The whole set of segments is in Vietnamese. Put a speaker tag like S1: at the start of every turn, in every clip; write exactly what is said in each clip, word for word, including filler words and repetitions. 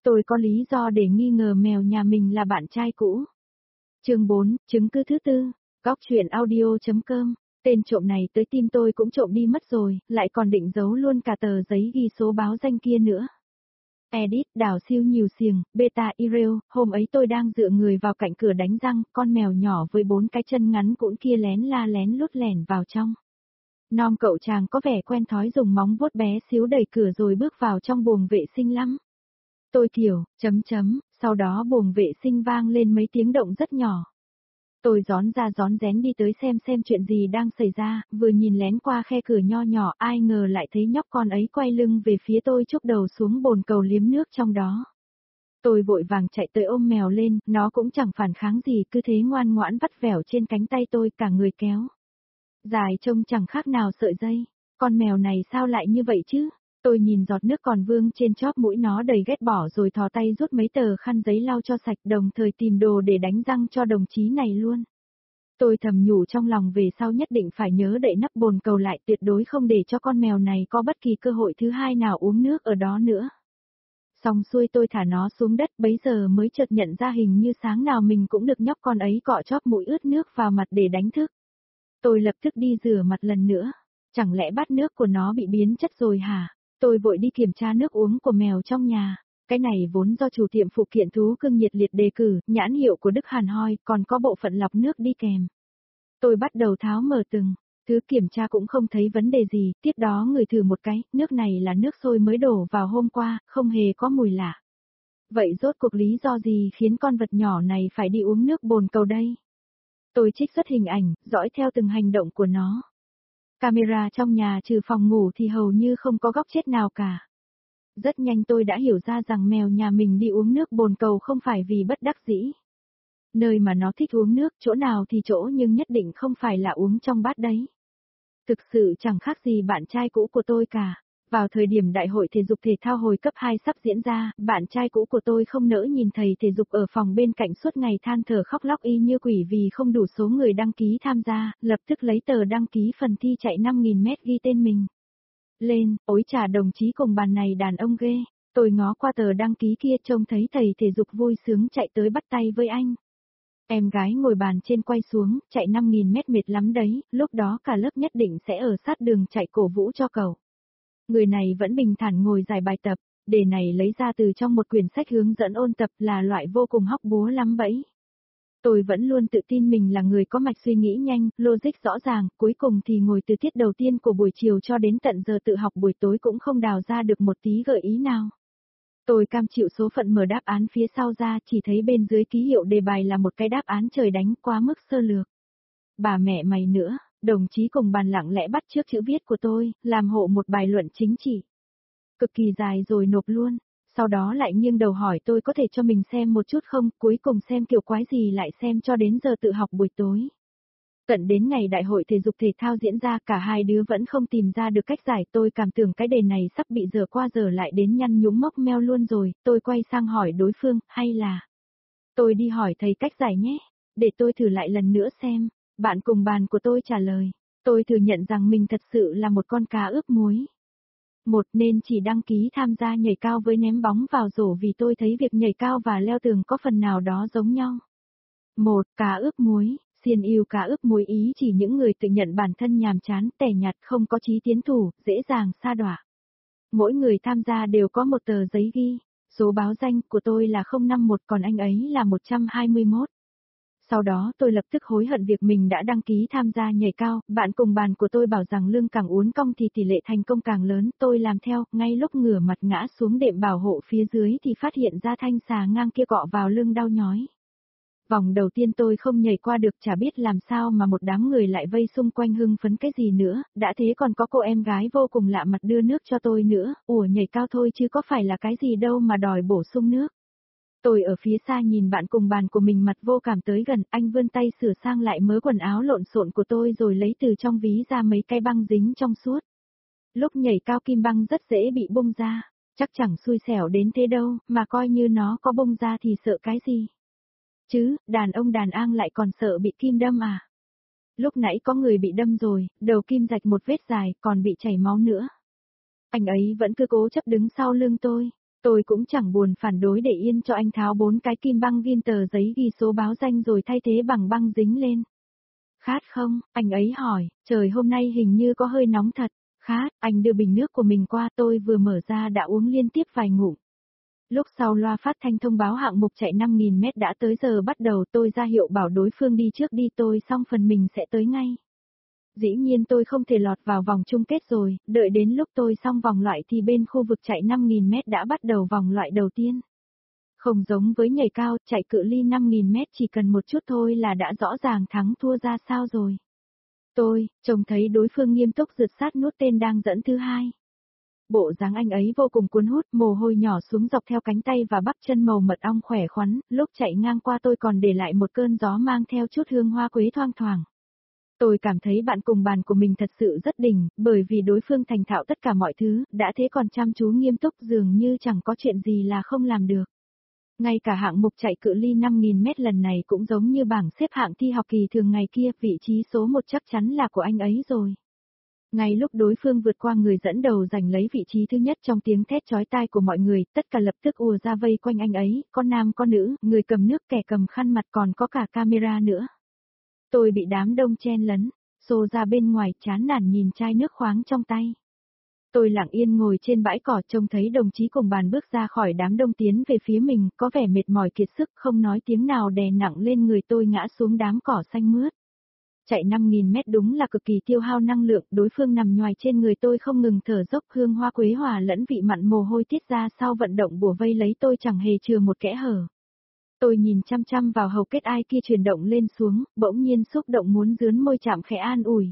S1: Tôi có lý do để nghi ngờ mèo nhà mình là bạn trai cũ. Chương bốn, chứng cứ thứ tư. Góc truyện audio.com. Tên trộm này tới tim tôi cũng trộm đi mất rồi, lại còn định giấu luôn cả tờ giấy ghi số báo danh kia nữa. Edit, đảo siêu nhiều xiềng, beta Ireo, hôm ấy tôi đang dựa người vào cạnh cửa đánh răng, con mèo nhỏ với bốn cái chân ngắn cũn kia lén la lén lút lẻn vào trong. Nom cậu chàng có vẻ quen thói dùng móng vuốt bé xíu đẩy cửa rồi bước vào trong buồng vệ sinh lắm. Tôi kiểu, chấm chấm, sau đó buồng vệ sinh vang lên mấy tiếng động rất nhỏ. Tôi rón ra rón rén đi tới xem xem chuyện gì đang xảy ra, vừa nhìn lén qua khe cửa nho nhỏ ai ngờ lại thấy nhóc con ấy quay lưng về phía tôi chúc đầu xuống bồn cầu liếm nước trong đó. Tôi vội vàng chạy tới ôm mèo lên, nó cũng chẳng phản kháng gì cứ thế ngoan ngoãn vắt vẻo trên cánh tay tôi cả người kéo. Dài trông chẳng khác nào sợi dây, con mèo này sao lại như vậy chứ? Tôi nhìn giọt nước còn vương trên chóp mũi nó đầy ghét bỏ rồi thò tay rút mấy tờ khăn giấy lau cho sạch đồng thời tìm đồ để đánh răng cho đồng chí này luôn. Tôi thầm nhủ trong lòng về sau nhất định phải nhớ đậy nắp bồn cầu lại tuyệt đối không để cho con mèo này có bất kỳ cơ hội thứ hai nào uống nước ở đó nữa. Xong xuôi tôi thả nó xuống đất bấy giờ mới chợt nhận ra hình như sáng nào mình cũng được nhóc con ấy cọ chóp mũi ướt nước vào mặt để đánh thức. Tôi lập tức đi rửa mặt lần nữa. Chẳng lẽ bát nước của nó bị biến chất rồi hả? Tôi vội đi kiểm tra nước uống của mèo trong nhà. Cái này vốn do chủ tiệm phụ kiện thú cưng nhiệt liệt đề cử, nhãn hiệu của Đức Hàn Hoi, còn có bộ phận lọc nước đi kèm. Tôi bắt đầu tháo mở từng thứ kiểm tra cũng không thấy vấn đề gì, tiếp đó ngửi thử một cái, nước này là nước sôi mới đổ vào hôm qua, không hề có mùi lạ. Vậy rốt cuộc lý do gì khiến con vật nhỏ này phải đi uống nước bồn cầu đây? Tôi trích xuất hình ảnh, dõi theo từng hành động của nó. Camera trong nhà trừ phòng ngủ thì hầu như không có góc chết nào cả. Rất nhanh tôi đã hiểu ra rằng mèo nhà mình đi uống nước bồn cầu không phải vì bất đắc dĩ. Nơi mà nó thích uống nước, chỗ nào thì chỗ nhưng nhất định không phải là uống trong bát đấy. Thực sự chẳng khác gì bạn trai cũ của tôi cả. Vào thời điểm đại hội thể dục thể thao hồi cấp hai sắp diễn ra, bạn trai cũ của tôi không nỡ nhìn thầy thể dục ở phòng bên cạnh suốt ngày than thở khóc lóc y như quỷ vì không đủ số người đăng ký tham gia, lập tức lấy tờ đăng ký phần thi chạy năm nghìn mét ghi tên mình lên, ối chà đồng chí cùng bàn này đàn ông ghê. Tôi ngó qua tờ đăng ký kia trông thấy thầy thể dục vui sướng chạy tới bắt tay với anh. Em gái ngồi bàn trên quay xuống, chạy năm nghìn mét mệt lắm đấy, lúc đó cả lớp nhất định sẽ ở sát đường chạy cổ vũ cho cậu. Người này vẫn bình thản ngồi giải bài tập, đề này lấy ra từ trong một quyển sách hướng dẫn ôn tập là loại vô cùng hóc búa lắm bẫy. Tôi vẫn luôn tự tin mình là người có mạch suy nghĩ nhanh, logic rõ ràng, cuối cùng thì ngồi từ tiết đầu tiên của buổi chiều cho đến tận giờ tự học buổi tối cũng không đào ra được một tí gợi ý nào. Tôi cam chịu số phận mở đáp án phía sau ra chỉ thấy bên dưới ký hiệu đề bài là một cái đáp án trời đánh quá mức sơ lược. Bà mẹ mày nữa. Đồng chí cùng bàn lặng lẽ bắt chước chữ viết của tôi, làm hộ một bài luận chính trị. Cực kỳ dài rồi nộp luôn, sau đó lại nghiêng đầu hỏi tôi có thể cho mình xem một chút không, cuối cùng xem kiểu quái gì lại xem cho đến giờ tự học buổi tối. Cận đến ngày đại hội thể dục thể thao diễn ra cả hai đứa vẫn không tìm ra được cách giải tôi cảm tưởng cái đề này sắp bị giờ qua giờ lại đến nhăn nhúm mốc meo luôn rồi, tôi quay sang hỏi đối phương, hay là tôi đi hỏi thầy cách giải nhé, để tôi thử lại lần nữa xem. Bạn cùng bàn của tôi trả lời, tôi thừa nhận rằng mình thật sự là một con cá ướp muối. Một nên chỉ đăng ký tham gia nhảy cao với ném bóng vào rổ vì tôi thấy việc nhảy cao và leo tường có phần nào đó giống nhau. Một, cá ướp muối, xiên yêu cá ướp muối ý chỉ những người tự nhận bản thân nhàm chán, tẻ nhạt không có chí tiến thủ, dễ dàng sa đọa. Mỗi người tham gia đều có một tờ giấy ghi, số báo danh của tôi là không năm một còn anh ấy là một trăm hai mươi mốt. Sau đó tôi lập tức hối hận việc mình đã đăng ký tham gia nhảy cao, bạn cùng bàn của tôi bảo rằng lưng càng uốn cong thì tỷ lệ thành công càng lớn, tôi làm theo, ngay lúc ngửa mặt ngã xuống đệm bảo hộ phía dưới thì phát hiện ra thanh xà ngang kia cọ vào lưng đau nhói. Vòng đầu tiên tôi không nhảy qua được chả biết làm sao mà một đám người lại vây xung quanh hưng phấn cái gì nữa, đã thế còn có cô em gái vô cùng lạ mặt đưa nước cho tôi nữa, ủa nhảy cao thôi chứ có phải là cái gì đâu mà đòi bổ sung nước. Tôi ở phía xa nhìn bạn cùng bàn của mình mặt vô cảm tới gần, anh vươn tay sửa sang lại mớ quần áo lộn xộn của tôi rồi lấy từ trong ví ra mấy cái băng dính trong suốt. Lúc nhảy cao kim băng rất dễ bị bung ra, chắc chẳng xui xẻo đến thế đâu, mà coi như nó có bung ra thì sợ cái gì. Chứ, đàn ông đàn ang lại còn sợ bị kim đâm à. Lúc nãy có người bị đâm rồi, đầu kim rạch một vết dài, còn bị chảy máu nữa. Anh ấy vẫn cứ cố chấp đứng sau lưng tôi. Tôi cũng chẳng buồn phản đối để yên cho anh tháo bốn cái kim băng ghim tờ giấy ghi số báo danh rồi thay thế bằng băng dính lên. Khát không? Anh ấy hỏi, trời hôm nay hình như có hơi nóng thật. Khát, anh đưa bình nước của mình qua, tôi vừa mở ra đã uống liên tiếp vài ngụm. Lúc sau loa phát thanh thông báo hạng mục chạy năm nghìn mét đã tới giờ bắt đầu, tôi ra hiệu bảo đối phương đi trước đi, tôi xong phần mình sẽ tới ngay. Dĩ nhiên tôi không thể lọt vào vòng chung kết rồi, đợi đến lúc tôi xong vòng loại thì bên khu vực chạy năm nghìn mét đã bắt đầu vòng loại đầu tiên. Không giống với nhảy cao, chạy cự ly năm nghìn mét chỉ cần một chút thôi là đã rõ ràng thắng thua ra sao rồi. Tôi, trông thấy đối phương nghiêm túc rượt sát nút tên đang dẫn thứ hai. Bộ dáng anh ấy vô cùng cuốn hút, mồ hôi nhỏ xuống dọc theo cánh tay và bắp chân màu mật ong khỏe khoắn, lúc chạy ngang qua tôi còn để lại một cơn gió mang theo chút hương hoa quế thoang thoảng. Tôi cảm thấy bạn cùng bàn của mình thật sự rất đỉnh, bởi vì đối phương thành thạo tất cả mọi thứ, đã thế còn chăm chú nghiêm túc dường như chẳng có chuyện gì là không làm được. Ngay cả hạng mục chạy cự ly năm nghìn mét lần này cũng giống như bảng xếp hạng thi học kỳ thường ngày kia, vị trí số một chắc chắn là của anh ấy rồi. Ngay lúc đối phương vượt qua người dẫn đầu giành lấy vị trí thứ nhất trong tiếng thét chói tai của mọi người, tất cả lập tức ùa ra vây quanh anh ấy, có nam có nữ, người cầm nước kẻ cầm khăn mặt còn có cả camera nữa. Tôi bị đám đông chen lấn, xô ra bên ngoài chán nản nhìn chai nước khoáng trong tay. Tôi lặng yên ngồi trên bãi cỏ trông thấy đồng chí cùng bàn bước ra khỏi đám đông tiến về phía mình, có vẻ mệt mỏi kiệt sức không nói tiếng nào đè nặng lên người tôi ngã xuống đám cỏ xanh mướt. Chạy năm nghìn mét đúng là cực kỳ tiêu hao năng lượng, đối phương nằm nhoài trên người tôi không ngừng thở dốc, hương hoa quế hòa lẫn vị mặn mồ hôi tiết ra sau vận động bủa vây lấy tôi chẳng hề chừa một kẽ hở. Tôi nhìn chăm chăm vào hầu kết ai kia chuyển động lên xuống, bỗng nhiên xúc động muốn dướn môi chạm khẽ an ủi.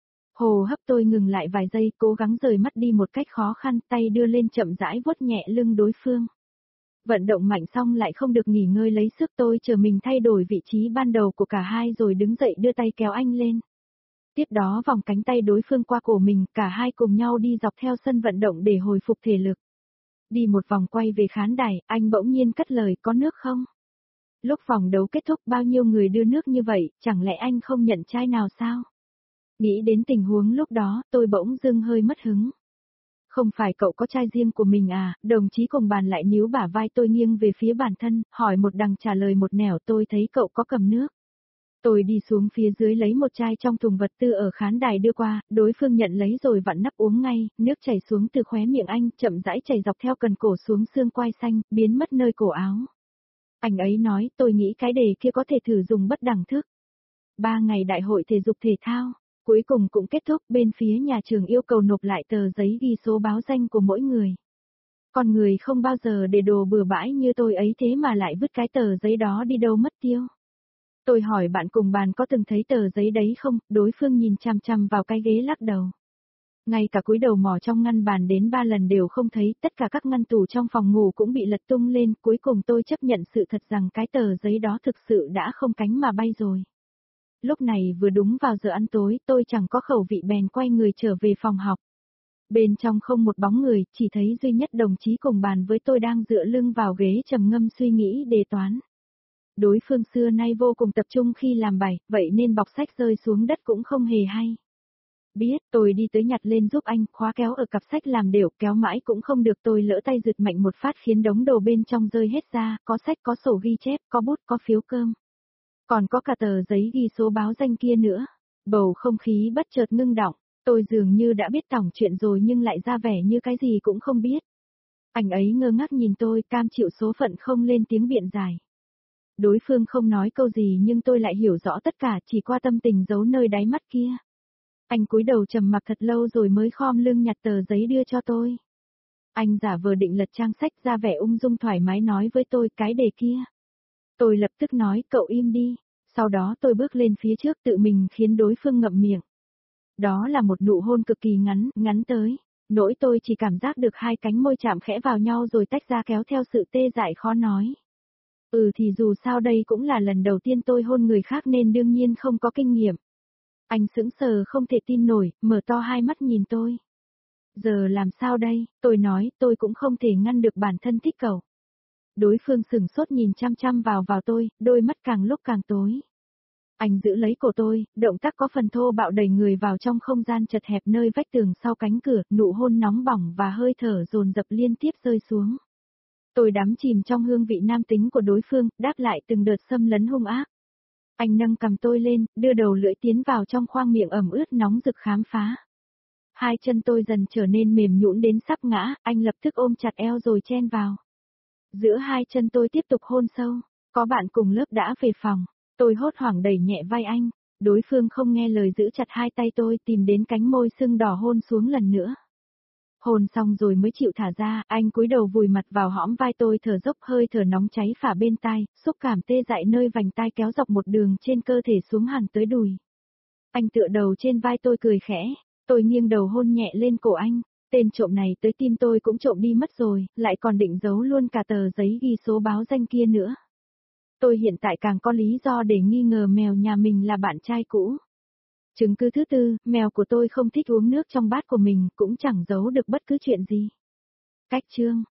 S1: Hồ hấp tôi ngừng lại vài giây, cố gắng rời mắt đi một cách khó khăn, tay đưa lên chậm rãi vuốt nhẹ lưng đối phương. Vận động mạnh xong lại không được nghỉ ngơi lấy sức, tôi chờ mình thay đổi vị trí ban đầu của cả hai rồi đứng dậy đưa tay kéo anh lên. Tiếp đó vòng cánh tay đối phương qua cổ mình, cả hai cùng nhau đi dọc theo sân vận động để hồi phục thể lực. Đi một vòng quay về khán đài, anh bỗng nhiên cất lời, có nước không? Lúc vòng đấu kết thúc bao nhiêu người đưa nước như vậy, chẳng lẽ anh không nhận chai nào sao? Nghĩ đến tình huống lúc đó, tôi bỗng dưng hơi mất hứng. Không phải cậu có chai riêng của mình à? Đồng chí cùng bàn lại níu bả vai tôi nghiêng về phía bản thân, hỏi một đằng trả lời một nẻo, tôi thấy cậu có cầm nước. Tôi đi xuống phía dưới lấy một chai trong thùng vật tư ở khán đài đưa qua, đối phương nhận lấy rồi vặn nắp uống ngay, nước chảy xuống từ khóe miệng anh, chậm rãi chảy dọc theo cần cổ xuống xương quai xanh, biến mất nơi cổ áo. Anh ấy nói, tôi nghĩ cái đề kia có thể thử dùng bất đẳng thức. Ba ngày đại hội thể dục thể thao, cuối cùng cũng kết thúc, bên phía nhà trường yêu cầu nộp lại tờ giấy ghi số báo danh của mỗi người. Con người không bao giờ để đồ bừa bãi như tôi ấy thế mà lại vứt cái tờ giấy đó đi đâu mất tiêu. Tôi hỏi bạn cùng bàn có từng thấy tờ giấy đấy không, đối phương nhìn chằm chằm vào cái ghế lắc đầu. Ngay cả cúi đầu mò trong ngăn bàn đến ba lần đều không thấy, tất cả các ngăn tủ trong phòng ngủ cũng bị lật tung lên, cuối cùng tôi chấp nhận sự thật rằng cái tờ giấy đó thực sự đã không cánh mà bay rồi. Lúc này vừa đúng vào giờ ăn tối, tôi chẳng có khẩu vị bèn quay người trở về phòng học. Bên trong không một bóng người, chỉ thấy duy nhất đồng chí cùng bàn với tôi đang dựa lưng vào ghế trầm ngâm suy nghĩ đề toán. Đối phương xưa nay vô cùng tập trung khi làm bài, vậy nên bọc sách rơi xuống đất cũng không hề hay. Biết, tôi đi tới nhặt lên giúp anh, khóa kéo ở cặp sách làm đều, kéo mãi cũng không được, tôi lỡ tay giật mạnh một phát khiến đống đồ bên trong rơi hết ra, có sách, có sổ ghi chép, có bút, có phiếu cơm. Còn có cả tờ giấy ghi số báo danh kia nữa. Bầu không khí bất chợt ngưng đọng, tôi dường như đã biết tổng chuyện rồi nhưng lại ra vẻ như cái gì cũng không biết. Anh ấy ngơ ngác nhìn tôi, cam chịu số phận không lên tiếng biện giải. Đối phương không nói câu gì nhưng tôi lại hiểu rõ tất cả chỉ qua tâm tình giấu nơi đáy mắt kia. Anh cúi đầu trầm mặc thật lâu rồi mới khom lưng nhặt tờ giấy đưa cho tôi. Anh giả vờ định lật trang sách ra vẻ ung dung thoải mái nói với tôi cái đề kia. Tôi lập tức nói cậu im đi, sau đó tôi bước lên phía trước tự mình khiến đối phương ngậm miệng. Đó là một nụ hôn cực kỳ ngắn, ngắn tới, nỗi tôi chỉ cảm giác được hai cánh môi chạm khẽ vào nhau rồi tách ra kéo theo sự tê dại khó nói. Ừ thì dù sao đây cũng là lần đầu tiên tôi hôn người khác nên đương nhiên không có kinh nghiệm. Anh sững sờ không thể tin nổi, mở to hai mắt nhìn tôi. Giờ làm sao đây, tôi nói, tôi cũng không thể ngăn được bản thân thích cậu. Đối phương sừng sốt nhìn chăm chăm vào vào tôi, đôi mắt càng lúc càng tối. Anh giữ lấy cổ tôi, động tác có phần thô bạo đẩy người vào trong không gian chật hẹp nơi vách tường sau cánh cửa, nụ hôn nóng bỏng và hơi thở dồn dập liên tiếp rơi xuống. Tôi đắm chìm trong hương vị nam tính của đối phương, đáp lại từng đợt xâm lấn hung ác. Anh nâng cầm tôi lên, đưa đầu lưỡi tiến vào trong khoang miệng ẩm ướt nóng rực khám phá. Hai chân tôi dần trở nên mềm nhũn đến sắp ngã, anh lập tức ôm chặt eo rồi chen vào. Giữa hai chân tôi tiếp tục hôn sâu, có bạn cùng lớp đã về phòng, tôi hốt hoảng đẩy nhẹ vai anh, đối phương không nghe lời giữ chặt hai tay tôi tìm đến cánh môi sưng đỏ hôn xuống lần nữa. Hôn xong rồi mới chịu thả ra, anh cúi đầu vùi mặt vào hõm vai tôi thở dốc hơi thở nóng cháy phả bên tai, xúc cảm tê dại nơi vành tai kéo dọc một đường trên cơ thể xuống hẳn tới đùi. Anh tựa đầu trên vai tôi cười khẽ, tôi nghiêng đầu hôn nhẹ lên cổ anh, tên trộm này tới tim tôi cũng trộm đi mất rồi, lại còn định giấu luôn cả tờ giấy ghi số báo danh kia nữa. Tôi hiện tại càng có lý do để nghi ngờ mèo nhà mình là bạn trai cũ. Chứng cứ thứ tư, mèo của tôi không thích uống nước trong bát của mình, cũng chẳng giấu được bất cứ chuyện gì. Cách chương